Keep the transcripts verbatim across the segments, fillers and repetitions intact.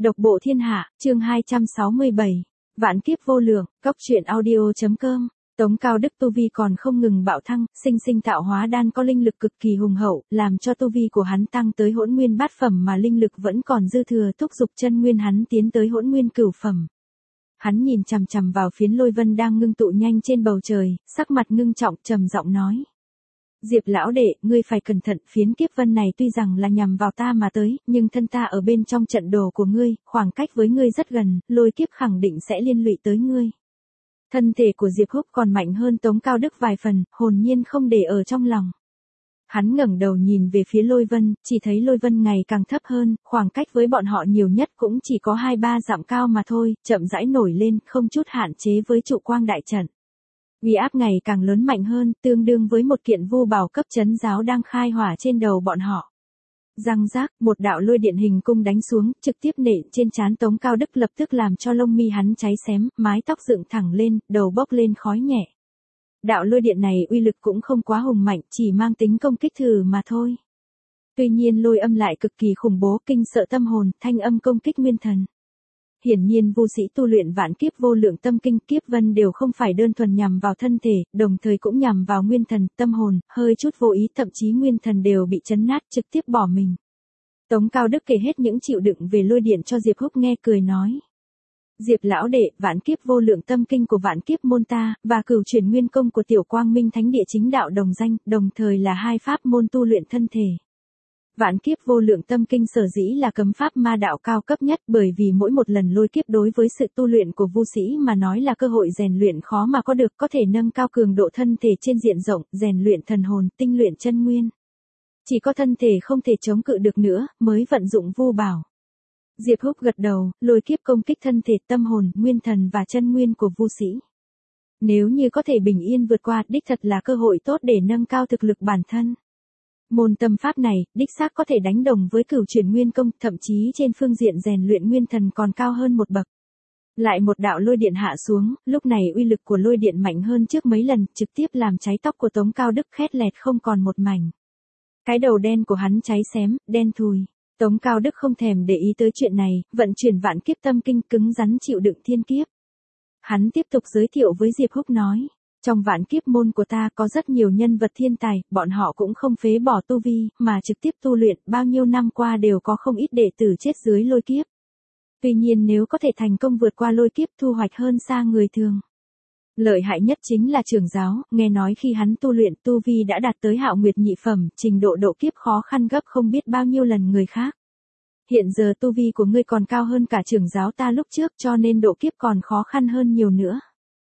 Độc bộ thiên hạ, chương hai trăm sáu mươi bảy. Vạn kiếp vô lượng, cốc truyện audio.com. Tống Cao Đức tu vi còn không ngừng bạo thăng, sinh sinh tạo hóa đan có linh lực cực kỳ hùng hậu, làm cho tu vi của hắn tăng tới hỗn nguyên bát phẩm mà linh lực vẫn còn dư thừa, thúc giục chân nguyên hắn tiến tới hỗn nguyên cửu phẩm. Hắn nhìn chằm chằm vào phiến lôi vân đang ngưng tụ nhanh trên bầu trời, sắc mặt ngưng trọng trầm giọng nói. Diệp lão đệ, ngươi phải cẩn thận, phiến kiếp vân này tuy rằng là nhằm vào ta mà tới, nhưng thân ta ở bên trong trận đồ của ngươi, khoảng cách với ngươi rất gần, lôi kiếp khẳng định sẽ liên lụy tới ngươi. Thân thể của Diệp Húc còn mạnh hơn Tống Cao Đức vài phần, hồn nhiên không để ở trong lòng. Hắn ngẩng đầu nhìn về phía lôi vân, chỉ thấy lôi vân ngày càng thấp hơn, khoảng cách với bọn họ nhiều nhất cũng chỉ có hai ba dặm cao mà thôi, chậm rãi nổi lên, không chút hạn chế với trụ quang đại trận. Uy áp ngày càng lớn mạnh hơn, tương đương với một kiện vu bảo cấp chấn giáo đang khai hỏa trên đầu bọn họ. Răng rác, một đạo lôi điện hình cung đánh xuống, trực tiếp nện trên trán Tống Cao Đức, lập tức làm cho lông mi hắn cháy xém, mái tóc dựng thẳng lên, đầu bốc lên khói nhẹ. Đạo lôi điện này uy lực cũng không quá hùng mạnh, chỉ mang tính công kích thử mà thôi. Tuy nhiên lôi âm lại cực kỳ khủng bố, kinh sợ tâm hồn, thanh âm công kích nguyên thần. Hiển nhiên vu sĩ tu luyện vạn kiếp vô lượng tâm kinh, kiếp vân đều không phải đơn thuần nhằm vào thân thể, đồng thời cũng nhằm vào nguyên thần, tâm hồn, hơi chút vô ý thậm chí nguyên thần đều bị chấn nát, trực tiếp bỏ mình. Tống Cao Đức kể hết những chịu đựng về lôi điện cho Diệp Húc nghe, cười nói. Diệp lão đệ, vạn kiếp vô lượng tâm kinh của vạn kiếp môn ta, và cửu chuyển nguyên công của tiểu quang minh thánh địa chính đạo đồng danh, đồng thời là hai pháp môn tu luyện thân thể. Vạn kiếp vô lượng tâm kinh sở dĩ là cấm pháp ma đạo cao cấp nhất, bởi vì mỗi một lần lôi kiếp đối với sự tu luyện của vu sĩ mà nói là cơ hội rèn luyện khó mà có được, có thể nâng cao cường độ thân thể trên diện rộng, rèn luyện thần hồn, tinh luyện chân nguyên. Chỉ có thân thể không thể chống cự được nữa, mới vận dụng vu bảo. Diệp Húc gật đầu, lôi kiếp công kích thân thể, tâm hồn, nguyên thần và chân nguyên của vu sĩ. Nếu như có thể bình yên vượt qua, đích thật là cơ hội tốt để nâng cao thực lực bản thân. Môn tâm pháp này, đích xác có thể đánh đồng với cửu chuyển nguyên công, thậm chí trên phương diện rèn luyện nguyên thần còn cao hơn một bậc. Lại một đạo lôi điện hạ xuống, lúc này uy lực của lôi điện mạnh hơn trước mấy lần, trực tiếp làm cháy tóc của Tống Cao Đức khét lẹt không còn một mảnh. Cái đầu đen của hắn cháy xém, đen thùi. Tống Cao Đức không thèm để ý tới chuyện này, vận chuyển vạn kiếp tâm kinh cứng rắn chịu đựng thiên kiếp. Hắn tiếp tục giới thiệu với Diệp Húc nói. Trong vạn kiếp môn của ta có rất nhiều nhân vật thiên tài, bọn họ cũng không phế bỏ tu vi, mà trực tiếp tu luyện, bao nhiêu năm qua đều có không ít đệ tử chết dưới lôi kiếp. Tuy nhiên nếu có thể thành công vượt qua lôi kiếp, thu hoạch hơn xa người thường. Lợi hại nhất chính là trưởng giáo, nghe nói khi hắn tu luyện, tu vi đã đạt tới hạo nguyệt nhị phẩm, trình độ độ kiếp khó khăn gấp không biết bao nhiêu lần người khác. Hiện giờ tu vi của ngươi còn cao hơn cả trưởng giáo ta lúc trước, cho nên độ kiếp còn khó khăn hơn nhiều nữa.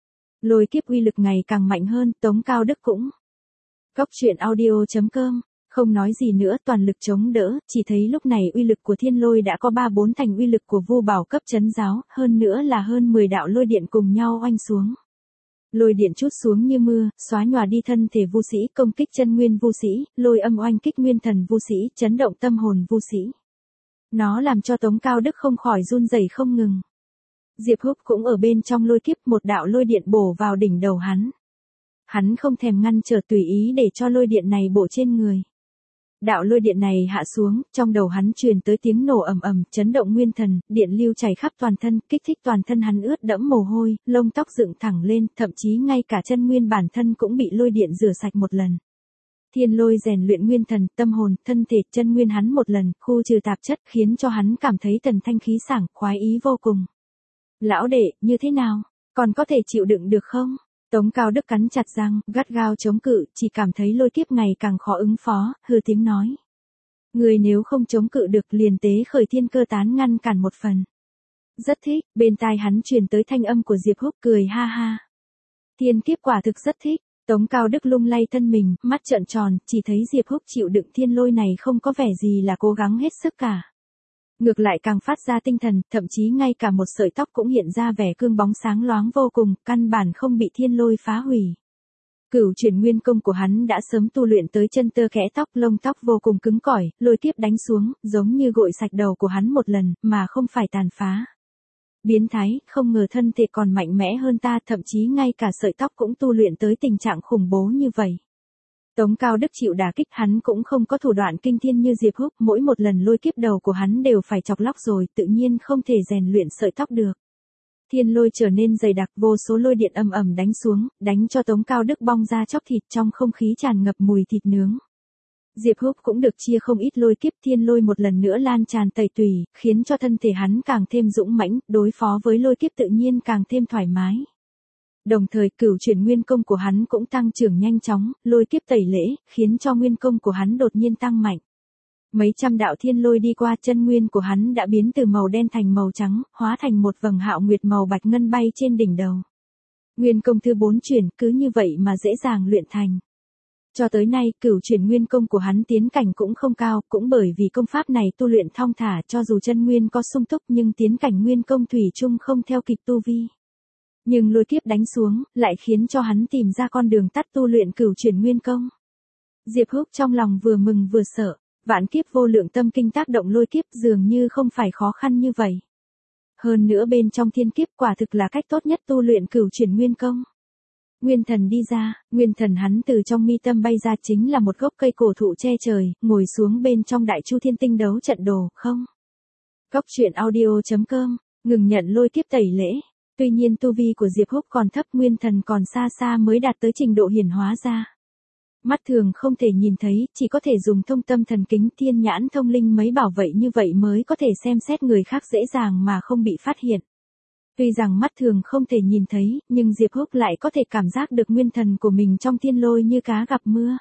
Lôi kiếp uy lực ngày càng mạnh hơn, Tống Cao Đức cũng. Cốc truyện audio.com, không nói gì nữa, toàn lực chống đỡ, chỉ thấy lúc này uy lực của thiên lôi đã có ba bốn thành uy lực của vu bảo cấp chấn giáo, hơn nữa là hơn mười đạo lôi điện cùng nhau oanh xuống. Lôi điện trút xuống như mưa, xóa nhòa đi thân thể vu sĩ, công kích chân nguyên vu sĩ, lôi âm oanh kích nguyên thần vu sĩ, chấn động tâm hồn vu sĩ. Nó làm cho Tống Cao Đức không khỏi run rẩy không ngừng. Diệp Húc cũng ở bên trong lôi kiếp, một đạo lôi điện bổ vào đỉnh đầu hắn. Hắn không thèm ngăn trở, tùy ý để cho lôi điện này bổ trên người. Đạo lôi điện này hạ xuống, trong đầu hắn truyền tới tiếng nổ ầm ầm, chấn động nguyên thần, điện lưu chảy khắp toàn thân, kích thích toàn thân hắn ướt đẫm mồ hôi, lông tóc dựng thẳng lên, thậm chí ngay cả chân nguyên bản thân cũng bị lôi điện rửa sạch một lần. Thiên lôi rèn luyện nguyên thần, tâm hồn, thân thể, chân nguyên hắn một lần, khu trừ tạp chất, khiến cho hắn cảm thấy tần thanh khí sảng, khoái ý vô cùng. Lão đệ, như thế nào? Còn có thể chịu đựng được không? Tống Cao Đức cắn chặt răng, gắt gao chống cự, chỉ cảm thấy lôi kiếp ngày càng khó ứng phó, hừ tiếng nói. Người nếu không chống cự được liền tế khởi thiên cơ tán ngăn cản một phần. Rất thích, bên tai hắn truyền tới thanh âm của Diệp Húc, cười ha ha. Thiên kiếp quả thực rất thích. Tống Cao Đức lung lay thân mình, mắt trợn tròn, chỉ thấy Diệp Húc chịu đựng thiên lôi này không có vẻ gì là cố gắng hết sức cả. Ngược lại càng phát ra tinh thần, thậm chí ngay cả một sợi tóc cũng hiện ra vẻ cương bóng sáng loáng vô cùng, căn bản không bị thiên lôi phá hủy. Cửu chuyển nguyên công của hắn đã sớm tu luyện tới chân tơ kẽ tóc, lông tóc vô cùng cứng cỏi, lôi kiếp đánh xuống, giống như gội sạch đầu của hắn một lần, mà không phải tàn phá. Biến thái, không ngờ thân thể còn mạnh mẽ hơn ta, thậm chí ngay cả sợi tóc cũng tu luyện tới tình trạng khủng bố như vậy. Tống Cao Đức chịu đả kích, hắn cũng không có thủ đoạn kinh thiên như Diệp Húc, mỗi một lần lôi kiếp đầu của hắn đều phải chọc lóc rồi, tự nhiên không thể rèn luyện sợi tóc được. Thiên lôi trở nên dày đặc, vô số lôi điện ầm ầm đánh xuống, đánh cho Tống Cao Đức bong ra chóc thịt, trong không khí tràn ngập mùi thịt nướng. Diệp Húc cũng được chia không ít lôi kiếp, thiên lôi một lần nữa lan tràn tẩy tùy, khiến cho thân thể hắn càng thêm dũng mãnh, đối phó với lôi kiếp tự nhiên càng thêm thoải mái. Đồng thời cửu chuyển nguyên công của hắn cũng tăng trưởng nhanh chóng, lôi kiếp tẩy lễ, khiến cho nguyên công của hắn đột nhiên tăng mạnh. Mấy trăm đạo thiên lôi đi qua, chân nguyên của hắn đã biến từ màu đen thành màu trắng, hóa thành một vầng hạo nguyệt màu bạch ngân bay trên đỉnh đầu. Nguyên công thứ bốn chuyển, cứ như vậy mà dễ dàng luyện thành. Cho tới nay, cửu chuyển nguyên công của hắn tiến cảnh cũng không cao, cũng bởi vì công pháp này tu luyện thong thả, cho dù chân nguyên có sung túc nhưng tiến cảnh nguyên công thủy chung không theo kịp tu vi. Nhưng lôi kiếp đánh xuống, lại khiến cho hắn tìm ra con đường tắt tu luyện cửu chuyển nguyên công. Diệp Húc trong lòng vừa mừng vừa sợ, vạn kiếp vô lượng tâm kinh tác động lôi kiếp dường như không phải khó khăn như vậy. Hơn nữa bên trong thiên kiếp quả thực là cách tốt nhất tu luyện cửu chuyển nguyên công. Nguyên thần đi ra, nguyên thần hắn từ trong mi tâm bay ra chính là một gốc cây cổ thụ che trời, ngồi xuống bên trong đại chu thiên tinh đấu trận đồ, không. Góc truyện audio chấm com, ngừng nhận lôi kiếp tẩy lễ. Tuy nhiên tu vi của Diệp Húc còn thấp, nguyên thần còn xa xa mới đạt tới trình độ hiển hóa ra. Mắt thường không thể nhìn thấy, chỉ có thể dùng thông tâm thần kính thiên nhãn thông linh mấy bảo vậy như vậy mới có thể xem xét người khác dễ dàng mà không bị phát hiện. Tuy rằng mắt thường không thể nhìn thấy, nhưng Diệp Húc lại có thể cảm giác được nguyên thần của mình trong thiên lôi như cá gặp mưa.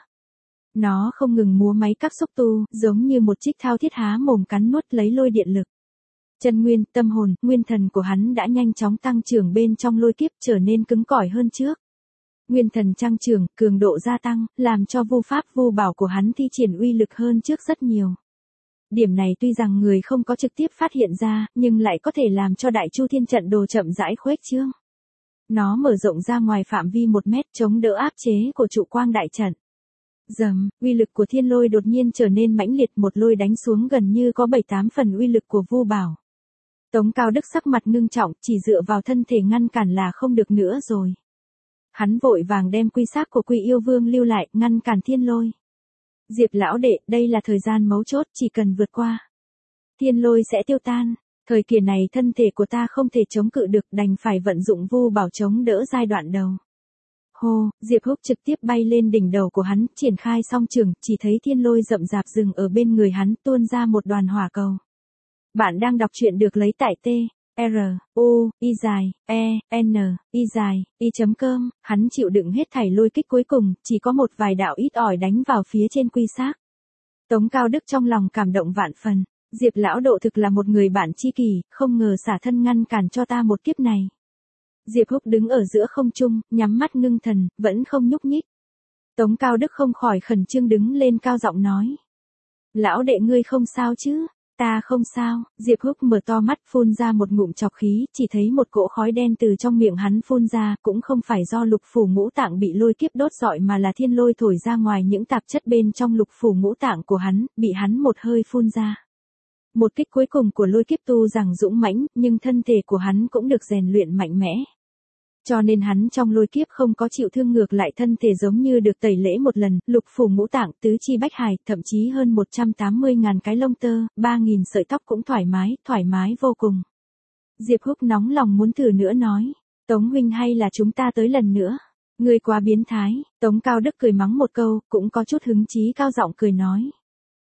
Nó không ngừng múa máy các xúc tu, giống như một chiếc thao thiết há mồm cắn nuốt lấy lôi điện lực. Chân nguyên, tâm hồn, nguyên thần của hắn đã nhanh chóng tăng trưởng bên trong lôi kiếp, trở nên cứng cỏi hơn trước. Nguyên thần tăng trưởng, cường độ gia tăng, làm cho vu pháp vu bảo của hắn thi triển uy lực hơn trước rất nhiều. Điểm này tuy rằng người không có trực tiếp phát hiện ra, nhưng lại có thể làm cho đại chu thiên trận đồ chậm rãi khuếch trương. Nó mở rộng ra ngoài phạm vi một mét, chống đỡ áp chế của trụ quang đại trận. Dầm, uy lực của thiên lôi đột nhiên trở nên mãnh liệt, một lôi đánh xuống gần như có bảy tám phần uy lực của vu bảo. Tống Cao Đức sắc mặt ngưng trọng, chỉ dựa vào thân thể ngăn cản là không được nữa rồi. Hắn vội vàng đem quy xác của Quy Yêu Vương lưu lại, ngăn cản thiên lôi. Diệp lão đệ, đây là thời gian mấu chốt, chỉ cần vượt qua, thiên lôi sẽ tiêu tan. Thời kỳ này thân thể của ta không thể chống cự được, đành phải vận dụng vu bảo chống đỡ giai đoạn đầu. Hô, Diệp Húc trực tiếp bay lên đỉnh đầu của hắn, triển khai song trường, chỉ thấy thiên lôi rậm rạp dừng ở bên người hắn, tuôn ra một đoàn hỏa cầu. Bạn đang đọc truyện được lấy tại T, R, U, Y dài, E, N, Y dài, Y chấm com, hắn chịu đựng hết thảy lôi kích cuối cùng, chỉ có một vài đạo ít ỏi đánh vào phía trên quy xác. Tống Cao Đức trong lòng cảm động vạn phần, Diệp lão độ thực là một người bạn tri kỷ, không ngờ xả thân ngăn cản cho ta một kiếp này. Diệp Húc đứng ở giữa không trung, nhắm mắt ngưng thần, vẫn không nhúc nhích. Tống Cao Đức không khỏi khẩn trương đứng lên cao giọng nói. Lão đệ ngươi không sao chứ? Ta không sao. Diệp Húc mở to mắt, phun ra một ngụm trọc khí, chỉ thấy một cỗ khói đen từ trong miệng hắn phun ra, cũng không phải do lục phủ ngũ tạng bị lôi kiếp đốt rọi mà là thiên lôi thổi ra ngoài những tạp chất bên trong lục phủ ngũ tạng của hắn, bị hắn một hơi phun ra. Một kích cuối cùng của lôi kiếp tu rằng dũng mãnh, nhưng thân thể của hắn cũng được rèn luyện mạnh mẽ. Cho nên hắn trong lôi kiếp không có chịu thương, ngược lại thân thể giống như được tẩy lễ một lần, lục phủ ngũ tạng, tứ chi bách hải, thậm chí hơn một trăm tám mươi ngàn cái lông tơ, ba nghìn sợi tóc cũng thoải mái, thoải mái vô cùng. Diệp Húc nóng lòng muốn thử nữa nói, Tống huynh hay là chúng ta tới lần nữa. Ngươi quá biến thái. Tống Cao Đức cười mắng một câu, cũng có chút hứng chí cao giọng cười nói.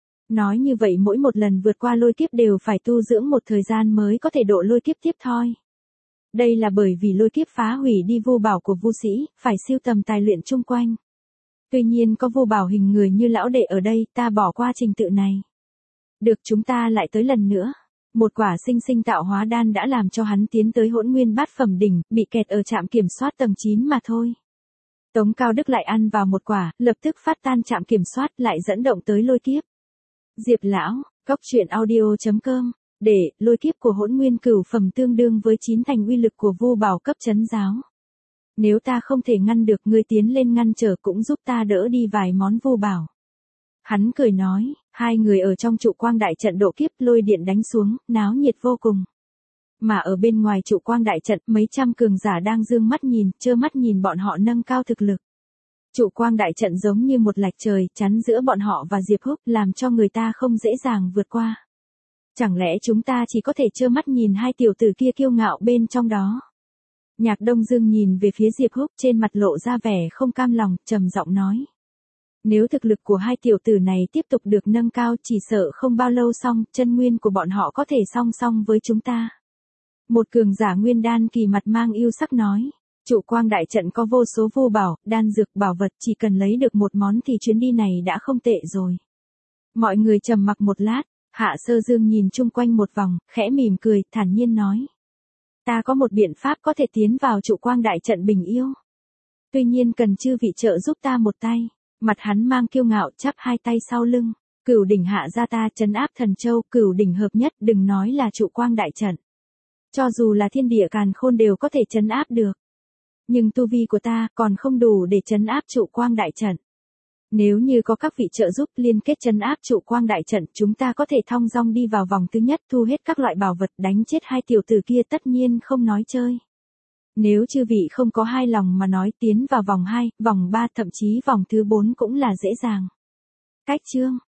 Nói như vậy mỗi một lần vượt qua lôi kiếp đều phải tu dưỡng một thời gian mới có thể độ lôi kiếp tiếp thôi. Đây là bởi vì lôi kiếp phá hủy đi vu bảo của vu sĩ, phải siêu tầm tài luyện chung quanh. Tuy nhiên có vu bảo hình người như lão đệ ở đây, ta bỏ qua trình tự này. Được, chúng ta lại tới lần nữa. Một quả sinh sinh tạo hóa đan đã làm cho hắn tiến tới hỗn nguyên bát phẩm đỉnh, bị kẹt ở trạm kiểm soát tầng chín mà thôi. Tống Cao Đức lại ăn vào một quả, lập tức phát tan trạm kiểm soát, lại dẫn động tới lôi kiếp. Diệp lão, góc truyện audio chấm com, để lôi kiếp của hỗn nguyên cửu phẩm tương đương với chín thành uy lực của vu bảo cấp chấn giáo. Nếu ta không thể ngăn được, ngươi tiến lên ngăn trở cũng giúp ta đỡ đi vài món vu bảo. Hắn cười nói, hai người ở trong trụ quang đại trận độ kiếp, lôi điện đánh xuống, náo nhiệt vô cùng. Mà ở bên ngoài trụ quang đại trận, mấy trăm cường giả đang dương mắt nhìn, trơ mắt nhìn bọn họ nâng cao thực lực. Trụ quang đại trận giống như một lạch trời chắn giữa bọn họ và Diệp Húc, làm cho người ta không dễ dàng vượt qua. Chẳng lẽ chúng ta chỉ có thể trơ mắt nhìn hai tiểu tử kia kiêu ngạo bên trong đó? Nhạc Đông Dương nhìn về phía Diệp Húc, trên mặt lộ ra vẻ không cam lòng, trầm giọng nói. Nếu thực lực của hai tiểu tử này tiếp tục được nâng cao, chỉ sợ không bao lâu xong, chân nguyên của bọn họ có thể song song với chúng ta. Một cường giả nguyên đan kỳ mặt mang yêu sắc nói. Trụ quang đại trận có vô số vô bảo, đan dược, bảo vật, chỉ cần lấy được một món thì chuyến đi này đã không tệ rồi. Mọi người trầm mặc một lát, Hạ Sơ Dương nhìn chung quanh một vòng, khẽ mỉm cười, thản nhiên nói. Ta có một biện pháp có thể tiến vào trụ quang đại trận bình yêu. Tuy nhiên cần chư vị trợ giúp ta một tay. Mặt hắn mang kiêu ngạo, chắp hai tay sau lưng. Cửu đỉnh hạ ra ta trấn áp thần châu, cửu đỉnh hợp nhất, đừng nói là trụ quang đại trận. Cho dù là thiên địa càn khôn đều có thể trấn áp được. Nhưng tu vi của ta còn không đủ để trấn áp trụ quang đại trận. Nếu như có các vị trợ giúp liên kết trấn áp trụ quang đại trận, chúng ta có thể thong dong đi vào vòng thứ nhất, thu hết các loại bảo vật, đánh chết hai tiểu tử kia, tất nhiên không nói chơi. Nếu chư vị không có hai lòng mà nói, tiến vào vòng hai, vòng ba, thậm chí vòng thứ bốn cũng là dễ dàng. Cách chương